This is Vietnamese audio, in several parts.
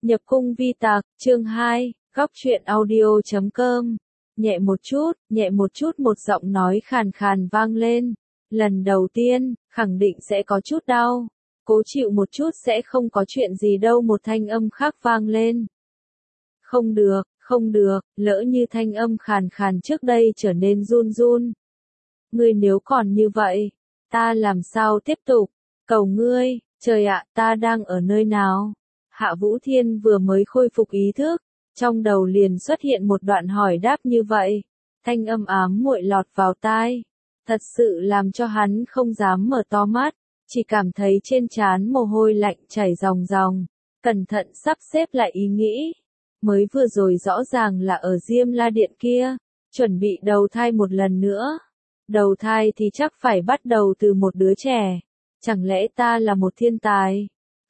Nhập cung vi tạc, chương 2, góc truyện audio.com. Nhẹ một chút một giọng nói khàn khàn vang lên. Lần đầu tiên, khẳng định sẽ có chút đau. Cố chịu một chút sẽ không có chuyện gì đâu, một thanh âm khác vang lên. Không được, lỡ như thanh âm khàn khàn trước đây trở nên run run. Ngươi nếu còn như vậy, ta làm sao tiếp tục? Cầu ngươi, trời ạ, ta đang ở nơi nào? Hạ Vũ Thiên vừa mới khôi phục ý thức, trong đầu liền xuất hiện một đoạn hỏi đáp như vậy. Thanh âm ám muội lọt vào tai, thật sự làm cho hắn không dám mở to mắt, chỉ cảm thấy trên trán mồ hôi lạnh chảy ròng ròng, cẩn thận sắp xếp lại ý nghĩ. Mới vừa rồi rõ ràng là ở Diêm La Điện kia, chuẩn bị đầu thai một lần nữa. Đầu thai thì chắc phải bắt đầu từ một đứa trẻ. Chẳng lẽ ta là một thiên tài?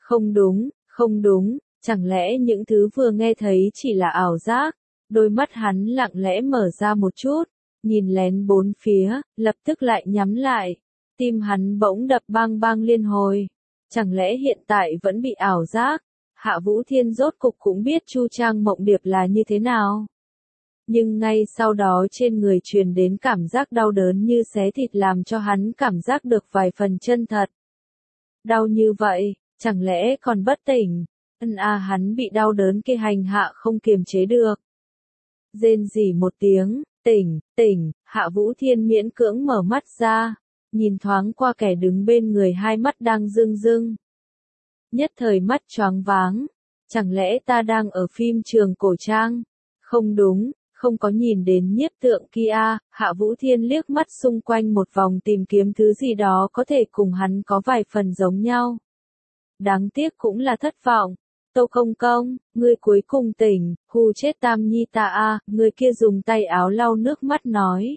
Không đúng, chẳng lẽ những thứ vừa nghe thấy chỉ là ảo giác? Đôi mắt hắn lặng lẽ mở ra một chút, nhìn lén bốn phía, lập tức lại nhắm lại. Tim hắn bỗng đập bang bang liên hồi. Chẳng lẽ hiện tại vẫn bị ảo giác? Hạ Vũ Thiên rốt cục cũng biết Chu Trang Mộng Điệp là như thế nào. Nhưng ngay sau đó trên người truyền đến cảm giác đau đớn như xé thịt làm cho hắn cảm giác được vài phần chân thật. Đau như vậy, chẳng lẽ còn bất tỉnh? Hắn bị đau đớn kia hành hạ không kiềm chế được. Rên rỉ một tiếng, tỉnh, Hạ Vũ Thiên miễn cưỡng mở mắt ra, nhìn thoáng qua kẻ đứng bên người hai mắt đang rưng rưng. Nhất thời mắt choáng váng, chẳng lẽ ta đang ở phim trường cổ trang? Không đúng, không có nhìn đến nhiếp tượng kia. Hạ Vũ Thiên liếc mắt xung quanh một vòng tìm kiếm thứ gì đó có thể cùng hắn có vài phần giống nhau. Đáng tiếc cũng là thất vọng. Tô Công Công, ngươi cuối cùng tỉnh, hù chết Tam Nhi ta a. Người kia dùng tay áo lau nước mắt nói.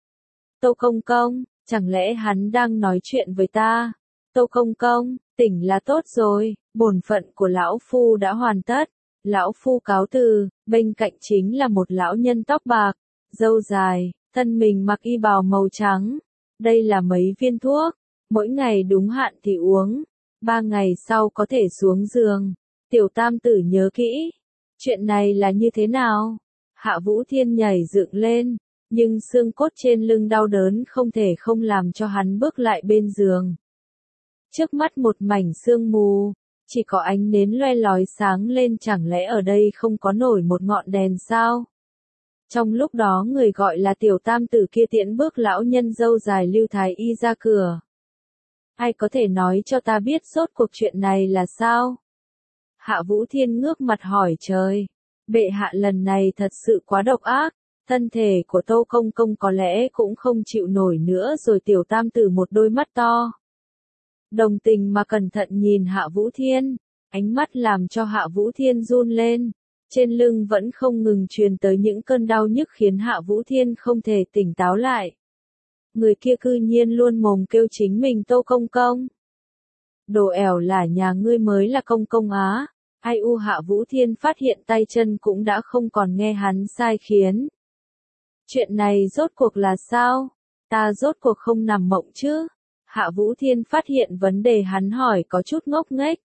Tô Công Công, chẳng lẽ hắn đang nói chuyện với ta? Tô Công Công, tỉnh là tốt rồi, bổn phận của lão phu đã hoàn tất. Lão phu cáo từ. Bên cạnh chính là một lão nhân tóc bạc, râu dài, thân mình mặc y bào màu trắng. Đây là mấy viên thuốc, mỗi ngày đúng hạn thì uống, 3 ngày sau có thể xuống giường. Tiểu Tam Tử nhớ kỹ. Chuyện này là như thế nào? Hạ Vũ Thiên nhảy dựng lên, nhưng xương cốt trên lưng đau đớn không thể không làm cho hắn bước lại bên giường. Trước mắt một mảnh sương mù, chỉ có ánh nến loe lói sáng lên, chẳng lẽ ở đây không có nổi một ngọn đèn sao? Trong lúc đó người gọi là Tiểu Tam Tử kia tiễn bước lão nhân râu dài Lưu Thái Y ra cửa. Ai có thể nói cho ta biết rốt cuộc chuyện này là sao? Hạ Vũ Thiên ngước mặt hỏi trời. Bệ hạ lần này thật sự quá độc ác, thân thể của Tô Công Công có lẽ cũng không chịu nổi nữa rồi. Tiểu Tam Tử một đôi mắt to, đồng tình mà cẩn thận nhìn Hạ Vũ Thiên, ánh mắt làm cho Hạ Vũ Thiên run lên, trên lưng vẫn không ngừng truyền tới những cơn đau nhức khiến Hạ Vũ Thiên không thể tỉnh táo lại. Người kia cư nhiên luôn mồm kêu chính mình Tô Công Công. Đồ ẻo là nhà ngươi mới là Công Công á. Ai u. Hạ Vũ Thiên phát hiện tay chân cũng đã không còn nghe hắn sai khiến. Chuyện này rốt cuộc là sao? Ta rốt cuộc không nằm mộng chứ? Hạ Vũ Thiên phát hiện vấn đề hắn hỏi có chút ngốc nghếch.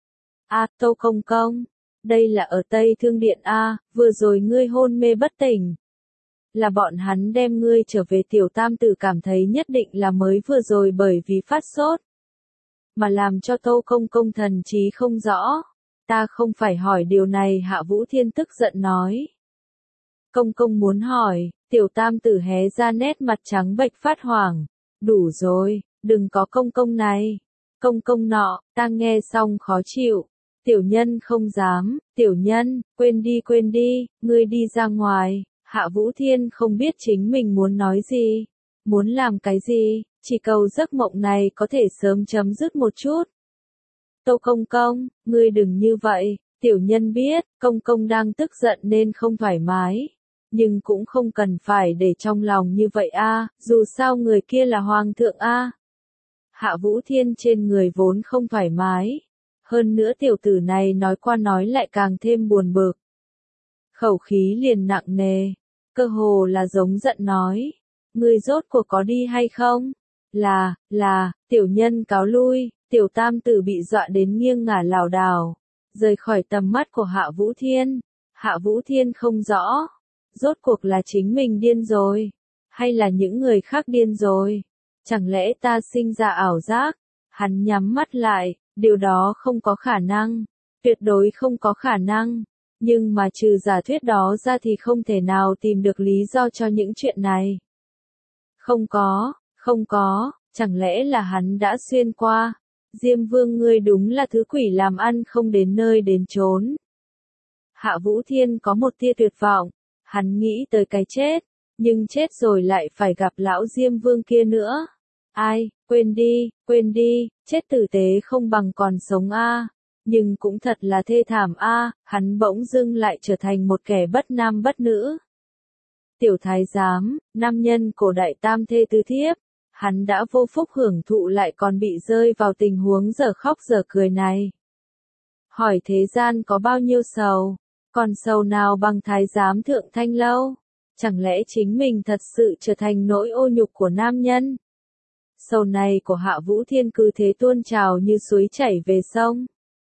Tô Công Công, đây là ở Tây Thương Điện vừa rồi ngươi hôn mê bất tỉnh. Là bọn hắn đem ngươi trở về. Tiểu Tam Tử cảm thấy nhất định là mới vừa rồi bởi vì phát sốt mà làm cho Tô Công Công thần trí không rõ. Ta không phải hỏi điều này. Hạ Vũ Thiên tức giận nói. Công Công muốn hỏi. Tiểu Tam Tử hé ra nét mặt trắng bệch phát hoảng. Đủ rồi, đừng có Công Công này, Công Công nọ. Ta nghe xong khó chịu. Tiểu nhân không dám. Tiểu nhân, quên đi, ngươi đi ra ngoài. Hạ Vũ Thiên không biết chính mình muốn nói gì, muốn làm cái gì, chỉ cầu giấc mộng này có thể sớm chấm dứt một chút. Tô Công Công, ngươi đừng như vậy. Tiểu nhân biết, Công Công đang tức giận nên không thoải mái, nhưng cũng không cần phải để trong lòng như vậy dù sao người kia là Hoàng thượng Hạ Vũ Thiên trên người vốn không thoải mái, hơn nữa tiểu tử này nói qua nói lại càng thêm buồn bực. Khẩu khí liền nặng nề, cơ hồ là giống giận nói. Ngươi rốt cuộc có đi hay không? Là, tiểu nhân cáo lui. Tiểu Tam Tử bị dọa đến nghiêng ngả lảo đảo, rời khỏi tầm mắt của Hạ Vũ Thiên. Hạ Vũ Thiên không rõ, rốt cuộc là chính mình điên rồi, hay là những người khác điên rồi. Chẳng lẽ ta sinh ra ảo giác? Hắn nhắm mắt lại, điều đó không có khả năng, tuyệt đối không có khả năng. Nhưng mà trừ giả thuyết đó ra thì không thể nào tìm được lý do cho những chuyện này. Không có, chẳng lẽ là hắn đã xuyên qua? Diêm Vương ngươi đúng là thứ quỷ làm ăn không đến nơi đến chốn. Hạ Vũ Thiên có một tia tuyệt vọng, hắn nghĩ tới cái chết, nhưng chết rồi lại phải gặp lão Diêm Vương kia nữa. Ai, quên đi, chết tử tế không bằng còn sống a. Nhưng cũng thật là thê thảm a, hắn bỗng dưng lại trở thành một kẻ bất nam bất nữ. Tiểu thái giám, nam nhân cổ đại tam thê tứ thiếp, hắn đã vô phúc hưởng thụ lại còn bị rơi vào tình huống giờ khóc giờ cười này. Hỏi thế gian có bao nhiêu sầu, còn sầu nào bằng thái giám thượng thanh lâu? Chẳng lẽ chính mình thật sự trở thành nỗi ô nhục của nam nhân? Sầu này của Hạ Vũ Thiên cứ thế tuôn trào như suối chảy về sông.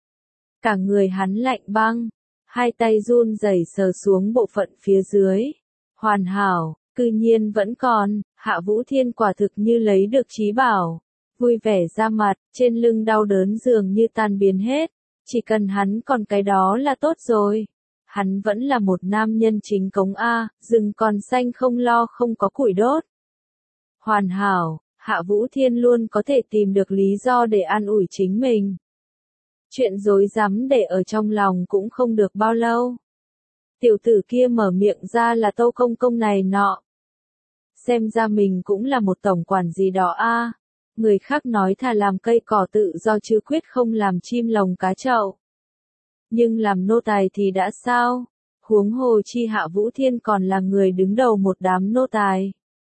Cả người hắn lạnh băng, hai tay run rẩy sờ xuống bộ phận phía dưới. Hoàn hảo, cư nhiên vẫn còn, Hạ Vũ Thiên quả thực như lấy được trí bảo. Vui vẻ ra mặt, trên lưng đau đớn dường như tan biến hết. Chỉ cần hắn còn cái đó là tốt rồi. Hắn vẫn là một nam nhân chính cống A, rừng còn xanh không lo không có củi đốt. Hoàn hảo, Hạ Vũ Thiên luôn có thể tìm được lý do để an ủi chính mình. Chuyện rối rắm để ở trong lòng cũng không được bao lâu. Tiểu tử kia mở miệng ra là Tâu công công này nọ. Xem ra mình cũng là một tổng quản gì đó a. Người khác nói thà làm cây cỏ tự do chứ quyết không làm chim lồng cá chậu. Nhưng làm nô tài thì đã sao? Huống hồ chi Hạ Vũ Thiên còn là người đứng đầu một đám nô tài.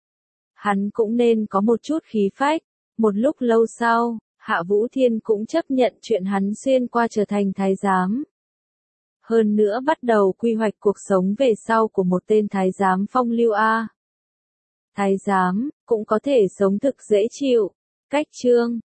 Hắn cũng nên có một chút khí phách. Một lúc lâu sau, Hạ Vũ Thiên cũng chấp nhận chuyện hắn xuyên qua trở thành thái giám. Hơn nữa bắt đầu quy hoạch cuộc sống về sau của một tên thái giám phong lưu A. Thái giám, cũng có thể sống thực dễ chịu. Cách chương